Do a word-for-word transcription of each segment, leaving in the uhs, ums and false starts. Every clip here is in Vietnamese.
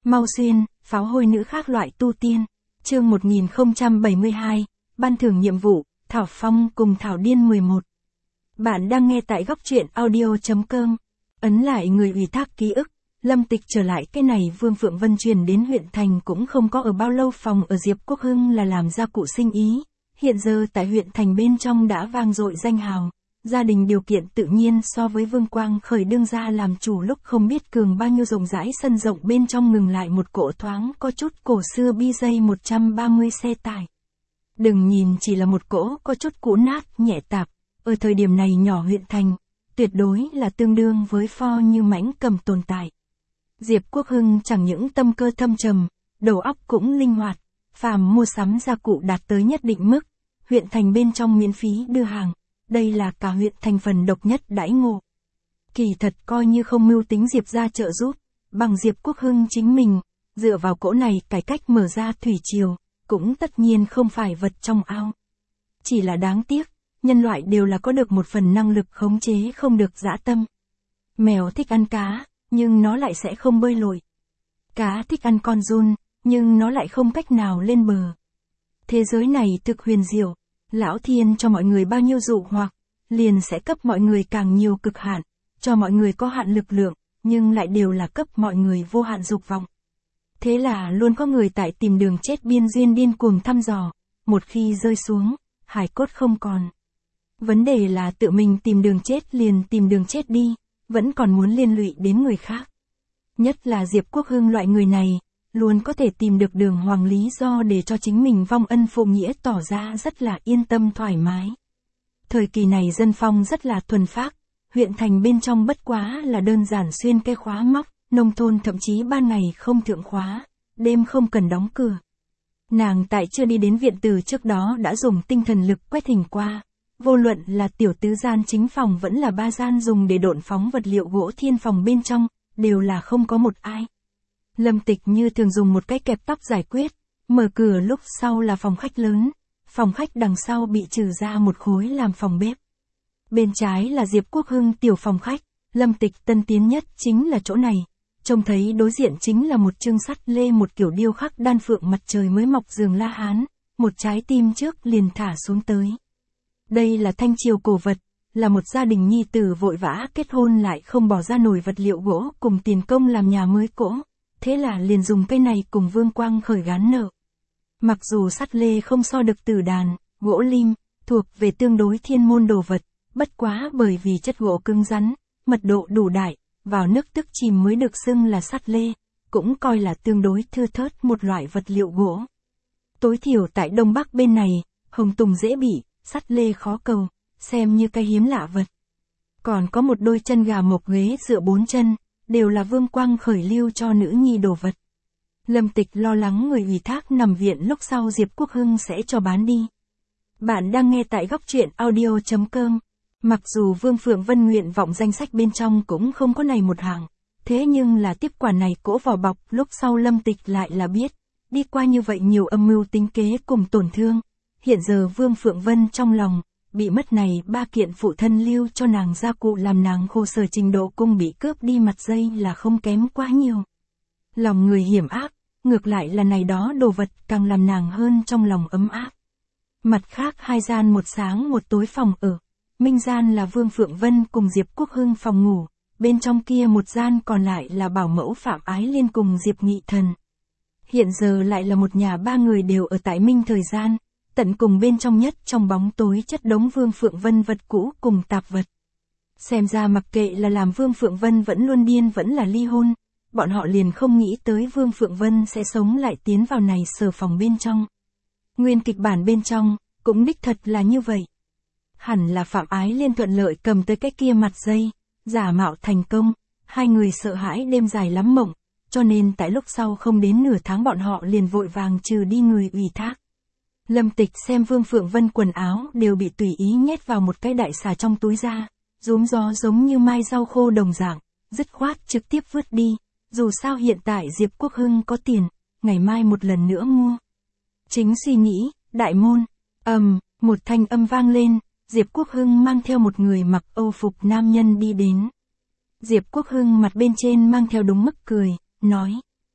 Mau Xuyên, pháo hôi nữ khác loại tu tiên. Chương một nghìn không trăm bảy mươi hai, ban thưởng nhiệm vụ, Thảo Phong cùng Thảo Điên mười một. Bạn đang nghe tại góc truyện audio.com. Ấn lại người ủy thác ký ức. Lâm Tịch trở lại cái này Vương Phượng Vân truyền đến huyện thành cũng không có ở bao lâu, phòng ở Diệp Quốc Hưng là làm gia cụ sinh ý. Hiện giờ tại huyện thành bên trong đã vang dội danh hào. Gia đình điều kiện tự nhiên so với Vương Quang Khởi đương gia làm chủ lúc không biết cường bao nhiêu, rộng rãi sân rộng bên trong ngừng lại một cỗ thoáng có chút cổ xưa bi dây một trăm ba mươi xe tải. Đừng nhìn chỉ là một cỗ có chút cũ nát, nhẹ tạp, ở thời điểm này nhỏ huyện thành, tuyệt đối là tương đương với Ford như mãnh cầm tồn tại. Diệp Quốc Hưng chẳng những tâm cơ thâm trầm, đầu óc cũng linh hoạt, phàm mua sắm gia cụ đạt tới nhất định mức, huyện thành bên trong miễn phí đưa hàng. Đây là cả huyện thành phần độc nhất đãi ngộ. Kỳ thật coi như không mưu tính Diệp ra trợ giúp, bằng Diệp Quốc Hưng chính mình, dựa vào cỗ này cải cách mở ra thủy triều, cũng tất nhiên không phải vật trong ao. Chỉ là đáng tiếc, nhân loại đều là có được một phần năng lực khống chế không được dã tâm. Mèo thích ăn cá, nhưng nó lại sẽ không bơi lội. Cá thích ăn con giun, nhưng nó lại không cách nào lên bờ. Thế giới này thực huyền diệu. Lão Thiên cho mọi người bao nhiêu dụ hoặc, liền sẽ cấp mọi người càng nhiều cực hạn, cho mọi người có hạn lực lượng, nhưng lại đều là cấp mọi người vô hạn dục vọng. Thế là luôn có người tại tìm đường chết biên duyên điên cuồng thăm dò, một khi rơi xuống, hải cốt không còn. Vấn đề là tự mình tìm đường chết liền tìm đường chết đi, vẫn còn muốn liên lụy đến người khác. Nhất là Diệp Quốc Hưng loại người này, luôn có thể tìm được đường hoàng lý do để cho chính mình vong ân phụ nghĩa, tỏ ra rất là yên tâm thoải mái. Thời kỳ này dân phong rất là thuần phác, huyện thành bên trong bất quá là đơn giản xuyên cây khóa móc, nông thôn thậm chí ban ngày không thượng khóa, đêm không cần đóng cửa. Nàng tại chưa đi đến viện từ trước đó đã dùng tinh thần lực quét hình qua, vô luận là tiểu tứ gian chính phòng vẫn là ba gian dùng để độn phóng vật liệu gỗ thiên phòng bên trong, đều là không có một ai. Lâm Tịch như thường dùng một cái kẹp tóc giải quyết, mở cửa lúc sau là phòng khách lớn, phòng khách đằng sau bị trừ ra một khối làm phòng bếp. Bên trái là Diệp Quốc Hưng tiểu phòng khách, Lâm Tịch tân tiến nhất chính là chỗ này, trông thấy đối diện chính là một chương sắt lê, một kiểu điêu khắc đan phượng mặt trời mới mọc giường La Hán, một trái tim trước liền thả xuống tới. Đây là thanh triều cổ vật, là một gia đình nhi tử vội vã kết hôn lại không bỏ ra nổi vật liệu gỗ cùng tiền công làm nhà mới cỗ. Thế là liền dùng cây này cùng Vương Quang Khởi gán nợ. Mặc dù sắt lê không so được tử đàn, gỗ lim, thuộc về tương đối thiên môn đồ vật, bất quá bởi vì chất gỗ cứng rắn, mật độ đủ đại, vào nước tức chìm mới được xưng là sắt lê, cũng coi là tương đối thưa thớt một loại vật liệu gỗ. Tối thiểu tại Đông Bắc bên này, hồng tùng dễ bị, sắt lê khó cầu, xem như cái hiếm lạ vật. Còn có một đôi chân gà mộc ghế dựa bốn chân, đều là Vương Quang Khởi lưu cho nữ nhi đồ vật. Lâm Tịch lo lắng người ủy thác nằm viện lúc sau Diệp Quốc Hưng sẽ cho bán đi. Bạn đang nghe tại góc truyện audio.com. Mặc dù Vương Phượng Vân nguyện vọng danh sách bên trong cũng không có này một hàng, thế nhưng là tiếp quả này cỗ vỏ bọc lúc sau Lâm Tịch lại là biết, đi qua như vậy nhiều âm mưu tính kế cùng tổn thương, hiện giờ Vương Phượng Vân trong lòng, bị mất này ba kiện phụ thân lưu cho nàng gia cụ làm nàng khổ sở trình độ cung bị cướp đi mặt dây là không kém quá nhiều. Lòng người hiểm ác, ngược lại là này đó đồ vật càng làm nàng hơn trong lòng ấm áp. Mặt khác hai gian một sáng một tối phòng ở, minh gian là Vương Phượng Vân cùng Diệp Quốc Hưng phòng ngủ, bên trong kia một gian còn lại là bảo mẫu Phạm Ái Liên cùng Diệp Nghị Thần. Hiện giờ lại là một nhà ba người đều ở tại minh thời gian. Tận cùng bên trong nhất trong bóng tối chất đống Vương Phượng Vân vật cũ cùng tạp vật. Xem ra mặc kệ là làm Vương Phượng Vân vẫn luôn điên vẫn là ly hôn, bọn họ liền không nghĩ tới Vương Phượng Vân sẽ sống lại tiến vào này sở phòng bên trong. Nguyên kịch bản bên trong, cũng đích thật là như vậy. Hẳn là Phạm Ái Liên thuận lợi cầm tới cái kia mặt dây, giả mạo thành công, hai người sợ hãi đêm dài lắm mộng, cho nên tại lúc sau không đến nửa tháng bọn họ liền vội vàng trừ đi người ủy thác. Lâm Tịch xem Vương Phượng Vân quần áo đều bị tùy ý nhét vào một cái đại xà trong túi ra, rúm gió giống như mai rau khô đồng dạng, dứt khoát trực tiếp vứt đi, dù sao hiện tại Diệp Quốc Hưng có tiền, ngày mai một lần nữa mua. Chính suy nghĩ, đại môn, ầm, um, một thanh âm vang lên, Diệp Quốc Hưng mang theo một người mặc âu phục nam nhân đi đến. Diệp Quốc Hưng mặt bên trên mang theo đúng mức cười, nói.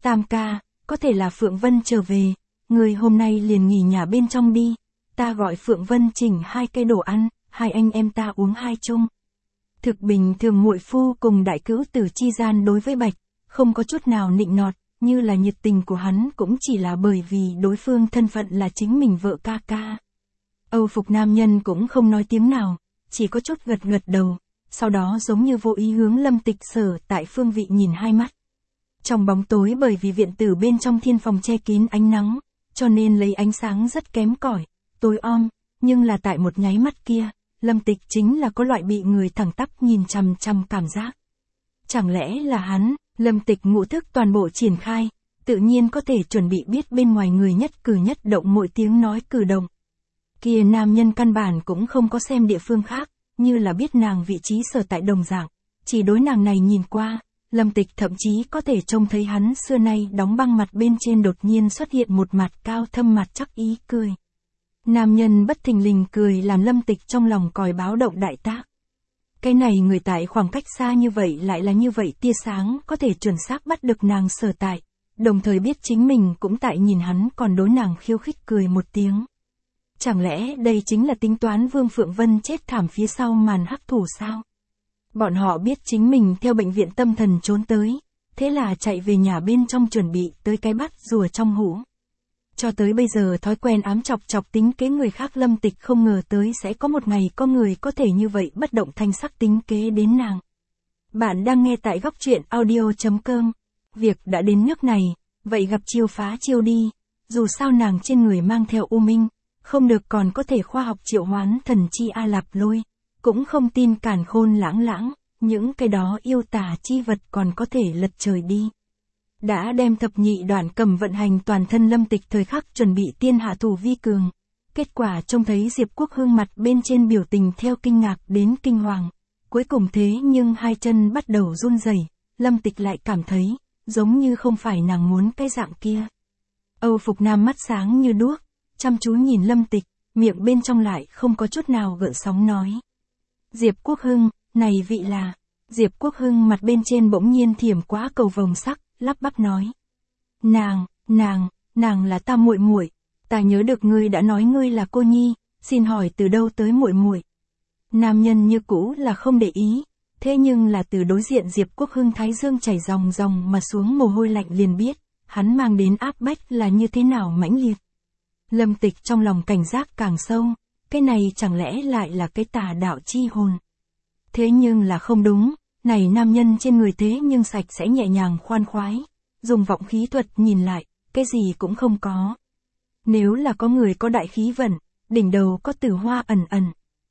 Tam ca, có thể là Phượng Vân trở về, người hôm nay liền nghỉ nhà bên trong đi, ta gọi Phượng Vân chỉnh hai cây đồ ăn, hai anh em ta uống hai chung. Thực bình thường muội phu cùng đại cữu tử chi gian đối với Bạch, không có chút nào nịnh nọt, như là nhiệt tình của hắn cũng chỉ là bởi vì đối phương thân phận là chính mình vợ ca ca. Âu phục nam nhân cũng không nói tiếng nào, chỉ có chút gật gật đầu, sau đó giống như vô ý hướng Lâm Tịch sở tại phương vị nhìn hai mắt. Trong bóng tối bởi vì viện tử bên trong thiên phòng che kín ánh nắng, cho nên lấy ánh sáng rất kém cỏi, tối om, nhưng là tại một nháy mắt kia, Lâm Tịch chính là có loại bị người thẳng tắp nhìn chằm chằm cảm giác. Chẳng lẽ là hắn, Lâm Tịch ngũ thức toàn bộ triển khai, tự nhiên có thể chuẩn bị biết bên ngoài người nhất cử nhất động mỗi tiếng nói cử động. Kia nam nhân căn bản cũng không có xem địa phương khác, như là biết nàng vị trí sở tại đồng dạng, chỉ đối nàng này nhìn qua, Lâm Tịch thậm chí có thể trông thấy hắn xưa nay đóng băng mặt bên trên đột nhiên xuất hiện một mặt cao thâm mặt chắc ý cười. Nam nhân bất thình lình cười làm Lâm Tịch trong lòng còi báo động đại tác. Cái này người tại khoảng cách xa như vậy lại là như vậy tia sáng có thể chuẩn xác bắt được nàng sở tại, đồng thời biết chính mình cũng tại nhìn hắn còn đối nàng khiêu khích cười một tiếng. Chẳng lẽ đây chính là tính toán Vương Phượng Vân chết thảm phía sau màn hắc thủ sao? Bọn họ biết chính mình theo bệnh viện tâm thần trốn tới, thế là chạy về nhà bên trong chuẩn bị tới cái bắt rùa trong hũ. Cho tới bây giờ thói quen ám chọc chọc tính kế người khác Lâm Tịch không ngờ tới sẽ có một ngày có người có thể như vậy bất động thanh sắc tính kế đến nàng. Bạn đang nghe tại góc truyện audio chấm com. Việc đã đến nước này, vậy gặp chiêu phá chiêu đi, dù sao nàng trên người mang theo u minh, không được còn có thể khoa học triệu hoán thần chi A Lạp Lôi, cũng không tin càn khôn lãng lãng, những cái đó yêu tà chi vật còn có thể lật trời đi. Đã đem thập nhị đoạn cầm vận hành toàn thân Lâm Tịch thời khắc chuẩn bị tiên hạ thủ vi cường. Kết quả trông thấy Diệp Quốc Hương mặt bên trên biểu tình theo kinh ngạc đến kinh hoàng. Cuối cùng thế nhưng hai chân bắt đầu run rẩy, Lâm Tịch lại cảm thấy, giống như không phải nàng muốn cái dạng kia. Âu phục nam mắt sáng như đuốc, chăm chú nhìn Lâm Tịch, miệng bên trong lại không có chút nào gợn sóng nói. Diệp Quốc Hưng, này vị là... Diệp Quốc Hưng mặt bên trên bỗng nhiên thiểm quá cầu vồng sắc, lắp bắp nói. Nàng, nàng, nàng là ta muội muội, ta nhớ được ngươi đã nói ngươi là cô nhi, xin hỏi từ đâu tới muội muội. Nam nhân như cũ là không để ý, thế nhưng là từ đối diện Diệp Quốc Hưng thái dương chảy ròng ròng mà xuống mồ hôi lạnh liền biết, hắn mang đến áp bách là như thế nào mãnh liệt. Lâm Tịch trong lòng cảnh giác càng sâu, cái này chẳng lẽ lại là cái tà đạo chi hồn. Thế nhưng là không đúng, này nam nhân trên người thế nhưng sạch sẽ nhẹ nhàng khoan khoái, dùng vọng khí thuật nhìn lại, cái gì cũng không có. Nếu là có người có đại khí vận, đỉnh đầu có tử hoa ẩn ẩn.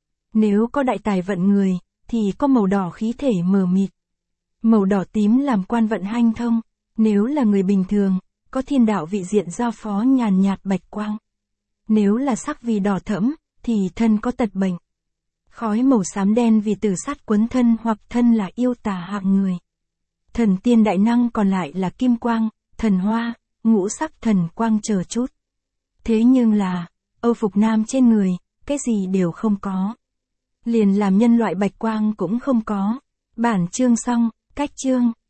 Nếu có đại tài vận người, thì có màu đỏ khí thể mờ mịt. Màu đỏ tím làm quan vận hanh thông, nếu là người bình thường, có thiên đạo vị diện giao phó nhàn nhạt bạch quang. Nếu là sắc vì đỏ thẫm, thì thân có tật bệnh. Khói màu xám đen vì tử sát quấn thân hoặc thân là yêu tà hạng người. Thần tiên đại năng còn lại là kim quang, thần hoa, ngũ sắc thần quang chờ chút. Thế nhưng là, Âu phục nam trên người, cái gì đều không có. Liền làm nhân loại bạch quang cũng không có. Bản chương xong, cách chương.